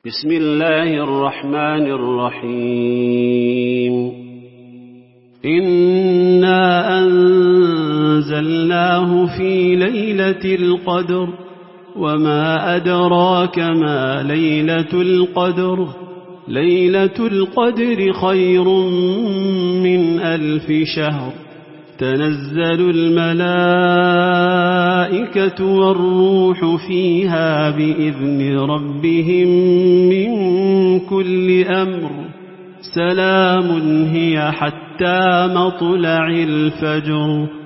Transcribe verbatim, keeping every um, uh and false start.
بسم الله الرحمن الرحيم إنا أنزلناه في ليلة القدر وما أدراك ما ليلة القدر ليلة القدر خير من ألف شهر تنزل الملائكة والروح فيها بإذن ربهم من كل أمر سلام هي حتى مطلع الفجر.